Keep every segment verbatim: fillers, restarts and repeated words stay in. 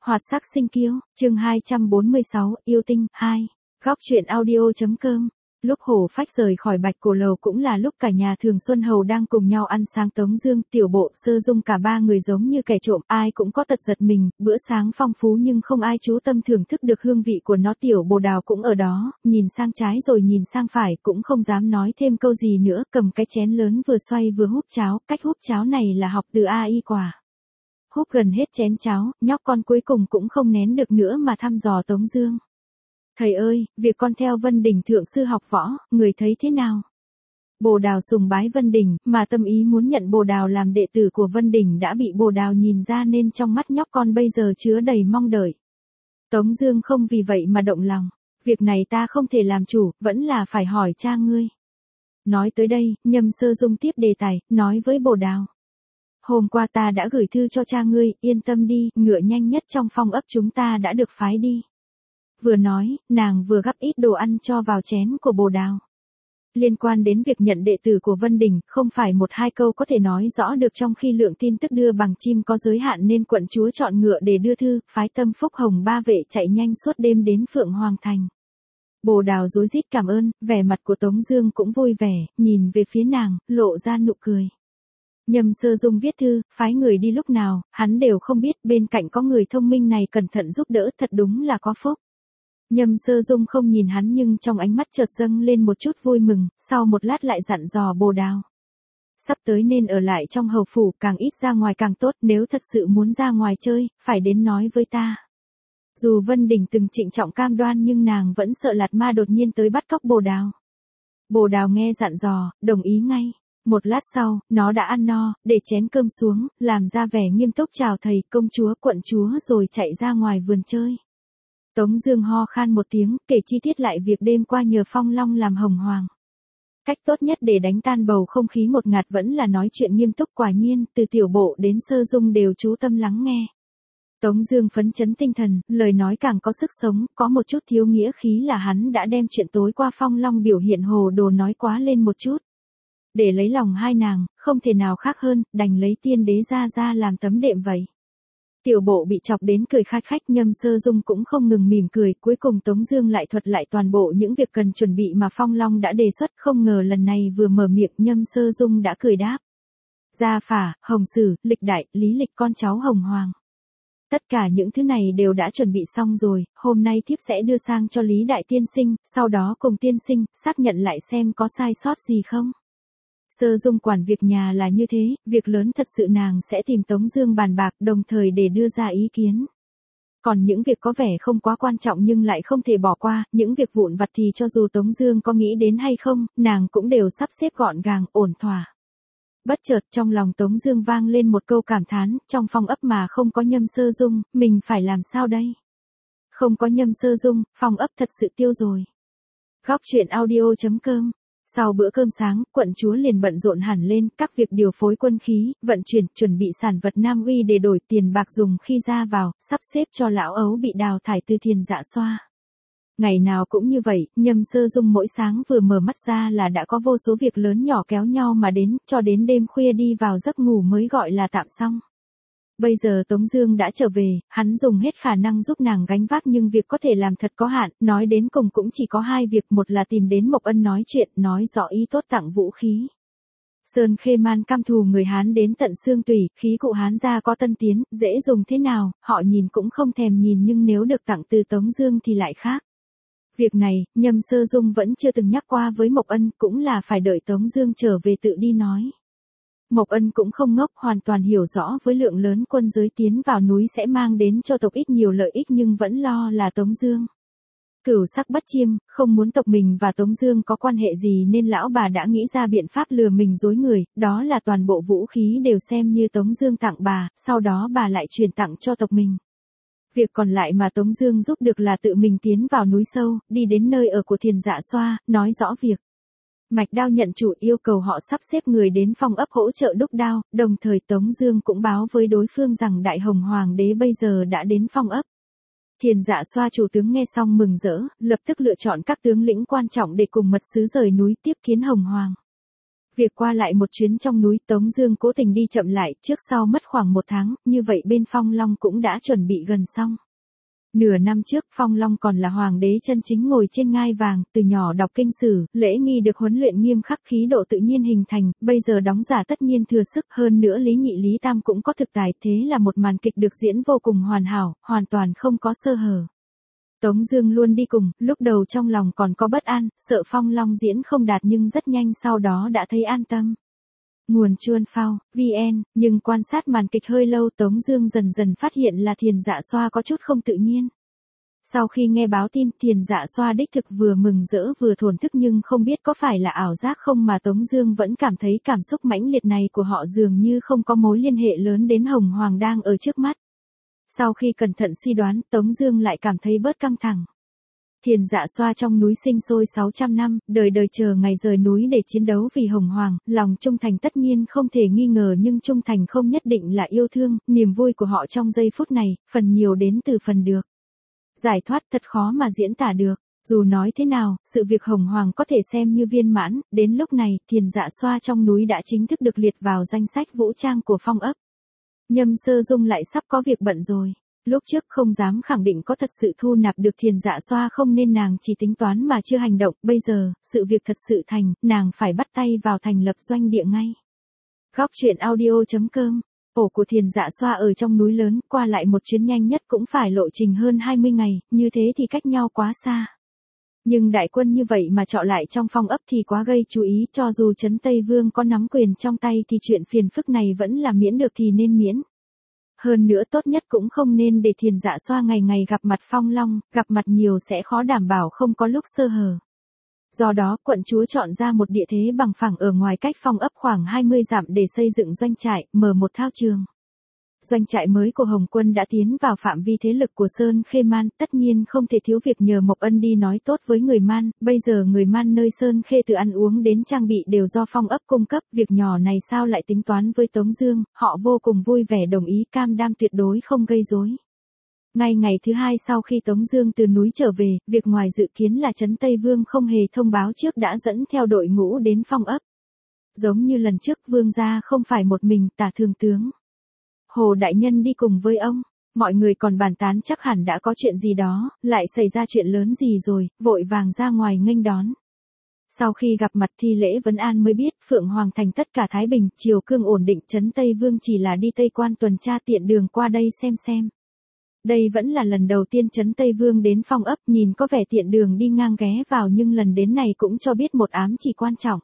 Hoạt sắc sinh kiêu, chương hai trăm bốn mươi sáu, yêu tinh, hai. Góc truyện audio.com. Lúc Hổ Phách rời khỏi Bạch Cổ Lầu cũng là lúc cả nhà Thường Xuân Hầu đang cùng nhau ăn sáng. Tống Dương, Tiểu Bộ, Sơ Dung cả ba người giống như kẻ trộm, ai cũng có tật giật mình. Bữa sáng phong phú nhưng không ai chú tâm thưởng thức được hương vị của nó. Tiểu Bồ Đào cũng ở đó, nhìn sang trái rồi nhìn sang phải, cũng không dám nói thêm câu gì nữa, cầm cái chén lớn vừa xoay vừa húp cháo. Cách húp cháo này là học từ A I quả. Húp gần hết chén cháo, nhóc con cuối cùng cũng không nén được nữa mà thăm dò Tống Dương. Thầy ơi, việc con theo Vân Đình thượng sư học võ, người thấy thế nào? Bồ Đào sùng bái Vân Đình, mà tâm ý muốn nhận Bồ Đào làm đệ tử của Vân Đình đã bị Bồ Đào nhìn ra, nên trong mắt nhóc con bây giờ chứa đầy mong đợi. Tống Dương không vì vậy mà động lòng. Việc này ta không thể làm chủ, vẫn là phải hỏi cha ngươi. Nói tới đây, Nhâm Sơ Dung tiếp đề tài, nói với Bồ Đào. Hôm qua ta đã gửi thư cho cha ngươi, yên tâm đi, ngựa nhanh nhất trong phong ấp chúng ta đã được phái đi. Vừa nói, nàng vừa gắp ít đồ ăn cho vào chén của Bồ Đào. Liên quan đến việc nhận đệ tử của Vân Đình, không phải một hai câu có thể nói rõ được, trong khi lượng tin tức đưa bằng chim có giới hạn nên quận chúa chọn ngựa để đưa thư, phái Tâm Phúc Hồng ba vệ chạy nhanh suốt đêm đến Phượng Hoàng Thành. Bồ Đào rối rít cảm ơn, vẻ mặt của Tống Dương cũng vui vẻ, nhìn về phía nàng, lộ ra nụ cười. Nhâm Sơ Dung viết thư, phái người đi lúc nào, hắn đều không biết, bên cạnh có người thông minh này cẩn thận giúp đỡ, thật đúng là có phúc. Nhâm Sơ Dung không nhìn hắn nhưng trong ánh mắt chợt dâng lên một chút vui mừng, sau một lát lại dặn dò Bồ Đào. Sắp tới nên ở lại trong hầu phủ, càng ít ra ngoài càng tốt, nếu thật sự muốn ra ngoài chơi, phải đến nói với ta. Dù Vân Đình từng trịnh trọng cam đoan nhưng nàng vẫn sợ Lạt Ma đột nhiên tới bắt cóc Bồ Đào. Bồ Đào nghe dặn dò, đồng ý ngay. Một lát sau, nó đã ăn no, để chén cơm xuống, làm ra vẻ nghiêm túc chào thầy, công chúa, quận chúa rồi chạy ra ngoài vườn chơi. Tống Dương ho khan một tiếng, kể chi tiết lại việc đêm qua nhờ Phong Long làm hồng hoàng. Cách tốt nhất để đánh tan bầu không khí ngột ngạt vẫn là nói chuyện nghiêm túc. Quả nhiên, từ Tiểu Bộ đến Sơ Dung đều chú tâm lắng nghe. Tống Dương phấn chấn tinh thần, lời nói càng có sức sống, có một chút thiếu nghĩa khí là hắn đã đem chuyện tối qua Phong Long biểu hiện hồ đồ nói quá lên một chút. Để lấy lòng hai nàng, không thể nào khác hơn, đành lấy tiên đế ra ra làm tấm đệm vậy. Tiểu Bộ bị chọc đến cười khách khách, Nhâm Sơ Dung cũng không ngừng mỉm cười, cuối cùng Tống Dương lại thuật lại toàn bộ những việc cần chuẩn bị mà Phong Long đã đề xuất, không ngờ lần này vừa mở miệng Nhâm Sơ Dung đã cười đáp. Gia Phả, Hồng Sử, Lịch Đại, Lý Lịch con cháu Hồng Hoàng. Tất cả những thứ này đều đã chuẩn bị xong rồi, hôm nay thiếp sẽ đưa sang cho Lý Đại tiên sinh, sau đó cùng tiên sinh, xác nhận lại xem có sai sót gì không. Sơ Dung quản việc nhà là như thế, việc lớn thật sự nàng sẽ tìm Tống Dương bàn bạc, đồng thời để đưa ra ý kiến. Còn những việc có vẻ không quá quan trọng nhưng lại không thể bỏ qua, những việc vụn vặt thì cho dù Tống Dương có nghĩ đến hay không, nàng cũng đều sắp xếp gọn gàng, ổn thỏa. Bất chợt trong lòng Tống Dương vang lên một câu cảm thán, trong phong ấp mà không có Nhâm Sơ Dung, mình phải làm sao đây? Không có Nhâm Sơ Dung, phong ấp thật sự tiêu rồi. Góc truyện audio.com. Sau bữa cơm sáng, quận chúa liền bận rộn hẳn lên, các việc điều phối quân khí, vận chuyển, chuẩn bị sản vật Nam Uy để đổi tiền bạc dùng khi ra vào, sắp xếp cho lão ấu bị đào thải từ Thiền Dạ Xoa. Ngày nào cũng như vậy, Nhâm Sơ Dung mỗi sáng vừa mở mắt ra là đã có vô số việc lớn nhỏ kéo nhau mà đến, cho đến đêm khuya đi vào giấc ngủ mới gọi là tạm xong. Bây giờ Tống Dương đã trở về, hắn dùng hết khả năng giúp nàng gánh vác nhưng việc có thể làm thật có hạn, nói đến cùng cũng chỉ có hai việc, một là tìm đến Mộc Ân nói chuyện, nói rõ ý tốt tặng vũ khí. Sơn Khê Man căm thù người Hán đến tận xương tủy, khí cụ Hán gia có tân tiến, dễ dùng thế nào, họ nhìn cũng không thèm nhìn nhưng nếu được tặng từ Tống Dương thì lại khác. Việc này, Nhâm Sơ Dung vẫn chưa từng nhắc qua với Mộc Ân, cũng là phải đợi Tống Dương trở về tự đi nói. Mộc Ân cũng không ngốc, hoàn toàn hiểu rõ với lượng lớn quân giới tiến vào núi sẽ mang đến cho tộc ít nhiều lợi ích nhưng vẫn lo là Tống Dương. Cửu sắc bất chiêm, không muốn tộc mình và Tống Dương có quan hệ gì nên lão bà đã nghĩ ra biện pháp lừa mình dối người, đó là toàn bộ vũ khí đều xem như Tống Dương tặng bà, sau đó bà lại truyền tặng cho tộc mình. Việc còn lại mà Tống Dương giúp được là tự mình tiến vào núi sâu, đi đến nơi ở của Thiền Dạ Xoa, nói rõ việc. Mạch Đao nhận chủ yêu cầu họ sắp xếp người đến phong ấp hỗ trợ đúc đao, đồng thời Tống Dương cũng báo với đối phương rằng Đại Hồng Hoàng đế bây giờ đã đến phong ấp. Thiền Dạ Xoa chủ tướng nghe xong mừng rỡ, lập tức lựa chọn các tướng lĩnh quan trọng để cùng mật sứ rời núi tiếp kiến Hồng Hoàng. Việc qua lại một chuyến trong núi Tống Dương cố tình đi chậm lại, trước sau mất khoảng một tháng, như vậy bên Phong Long cũng đã chuẩn bị gần xong. Nửa năm trước Phong Long còn là hoàng đế chân chính ngồi trên ngai vàng, từ nhỏ đọc kinh sử, lễ nghi được huấn luyện nghiêm khắc, khí độ tự nhiên hình thành, bây giờ đóng giả tất nhiên thừa sức, hơn nữa Lý Nhị Lý Tam cũng có thực tài, thế là một màn kịch được diễn vô cùng hoàn hảo, hoàn toàn không có sơ hở. Tống Dương luôn đi cùng, lúc đầu trong lòng còn có bất an, sợ Phong Long diễn không đạt nhưng rất nhanh sau đó đã thấy an tâm. Nguồn Chuan Phao, vn, nhưng quan sát màn kịch hơi lâu Tống Dương dần dần phát hiện là Thiền Dạ Xoa có chút không tự nhiên. Sau khi nghe báo tin, Thiền Dạ Xoa đích thực vừa mừng rỡ vừa thổn thức nhưng không biết có phải là ảo giác không mà Tống Dương vẫn cảm thấy cảm xúc mãnh liệt này của họ dường như không có mối liên hệ lớn đến Hồng Hoàng đang ở trước mắt. Sau khi cẩn thận suy đoán, Tống Dương lại cảm thấy bớt căng thẳng. Thiền Dạ Xoa trong núi sinh sôi sáu trăm năm, đời đời chờ ngày rời núi để chiến đấu vì Hồng Hoàng, lòng trung thành tất nhiên không thể nghi ngờ nhưng trung thành không nhất định là yêu thương, niềm vui của họ trong giây phút này, phần nhiều đến từ phần được giải thoát thật khó mà diễn tả được. Dù nói thế nào, sự việc Hồng Hoàng có thể xem như viên mãn, đến lúc này, Thiền Dạ Xoa trong núi đã chính thức được liệt vào danh sách vũ trang của Phong ấp. Nhâm Sơ Dung lại sắp có việc bận rồi. Lúc trước không dám khẳng định có thật sự thu nạp được Thiền Dạ Xoa không nên nàng chỉ tính toán mà chưa hành động, bây giờ, sự việc thật sự thành, nàng phải bắt tay vào thành lập doanh địa ngay. Góc truyện audio chấm com. Ổ của Thiền Dạ Xoa ở trong núi lớn, qua lại một chuyến nhanh nhất cũng phải lộ trình hơn hai mươi ngày, như thế thì cách nhau quá xa. Nhưng đại quân như vậy mà trọ lại trong Phong ấp thì quá gây chú ý, cho dù Trấn Tây Vương có nắm quyền trong tay thì chuyện phiền phức này vẫn là miễn được thì nên miễn. Hơn nữa tốt nhất cũng không nên để Thiền Dạ Xoa ngày ngày gặp mặt Phong Long, gặp mặt nhiều sẽ khó đảm bảo không có lúc sơ hở. Do đó, quận chúa chọn ra một địa thế bằng phẳng ở ngoài cách Phong ấp khoảng hai mươi dặm để xây dựng doanh trại, mở một thao trường. Doanh trại mới của Hồng Quân đã tiến vào phạm vi thế lực của Sơn Khê Man, tất nhiên không thể thiếu việc nhờ Mộc Ân đi nói tốt với người Man, bây giờ người Man nơi Sơn Khê từ ăn uống đến trang bị đều do Phong ấp cung cấp, việc nhỏ này sao lại tính toán với Tống Dương, họ vô cùng vui vẻ đồng ý cam đoan tuyệt đối không gây rối. Ngay ngày thứ hai sau khi Tống Dương từ núi trở về, việc ngoài dự kiến là Trấn Tây Vương không hề thông báo trước đã dẫn theo đội ngũ đến Phong ấp. Giống như lần trước Vương gia không phải một mình, Tả Thường tướng Hồ đại nhân đi cùng với ông, mọi người còn bàn tán chắc hẳn đã có chuyện gì đó, lại xảy ra chuyện lớn gì rồi, vội vàng ra ngoài nghênh đón. Sau khi gặp mặt thi lễ vấn an mới biết Phượng Hoàng thành tất cả thái bình, triều cương ổn định, Trấn Tây Vương chỉ là đi Tây Quan tuần tra tiện đường qua đây xem xem. Đây vẫn là lần đầu tiên Trấn Tây Vương đến Phong ấp, nhìn có vẻ tiện đường đi ngang ghé vào nhưng lần đến này cũng cho biết một ám chỉ quan trọng.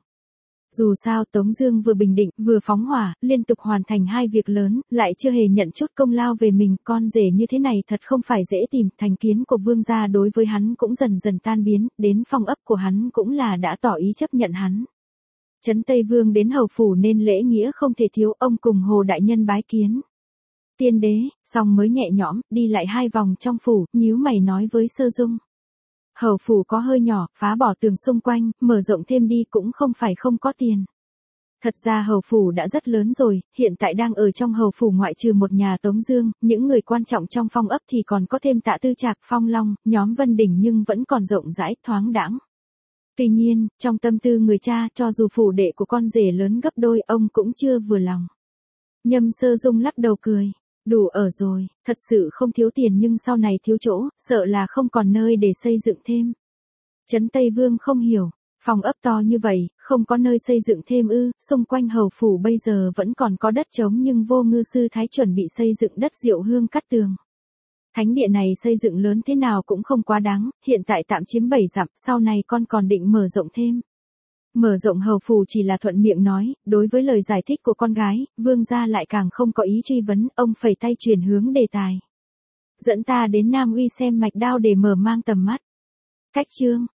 Dù sao Tống Dương vừa bình định, vừa phóng hỏa, liên tục hoàn thành hai việc lớn, lại chưa hề nhận chút công lao về mình, con rể như thế này thật không phải dễ tìm, thành kiến của Vương gia đối với hắn cũng dần dần tan biến, đến Phong ấp của hắn cũng là đã tỏ ý chấp nhận hắn. Trấn Tây Vương đến hầu phủ nên lễ nghĩa không thể thiếu, ông cùng Hồ đại nhân bái kiến tiên đế, xong mới nhẹ nhõm, đi lại hai vòng trong phủ, nhíu mày nói với Sơ Dung. Hầu phủ có hơi nhỏ, phá bỏ tường xung quanh, mở rộng thêm đi cũng không phải không có tiền. Thật ra hầu phủ đã rất lớn rồi, hiện tại đang ở trong hầu phủ ngoại trừ một nhà Tống Dương, những người quan trọng trong Phong ấp thì còn có thêm Tạ Tư Trạc, Phong Long, nhóm Vân Đỉnh nhưng vẫn còn rộng rãi, thoáng đãng. Tuy nhiên, trong tâm tư người cha, cho dù phủ đệ của con rể lớn gấp đôi, ông cũng chưa vừa lòng. Nhâm Sơ Dung lắc đầu cười. Đủ ở rồi, thật sự không thiếu tiền nhưng sau này thiếu chỗ, sợ là không còn nơi để xây dựng thêm. Trấn Tây Vương không hiểu, Phong ấp to như vậy, không có nơi xây dựng thêm ư, xung quanh hầu phủ bây giờ vẫn còn có đất trống nhưng Vô Ngư sư thái chuẩn bị xây dựng đất Diệu Hương cắt tường. Thánh địa này xây dựng lớn thế nào cũng không quá đáng, hiện tại tạm chiếm bảy dặm, sau này con còn định mở rộng thêm. Mở rộng hầu phủ chỉ là thuận miệng nói, đối với lời giải thích của con gái, Vương gia lại càng không có ý truy vấn, ông phẩy tay chuyển hướng đề tài. Dẫn ta đến Nam Uy xem mạch đao để mở mang tầm mắt. Cách chương.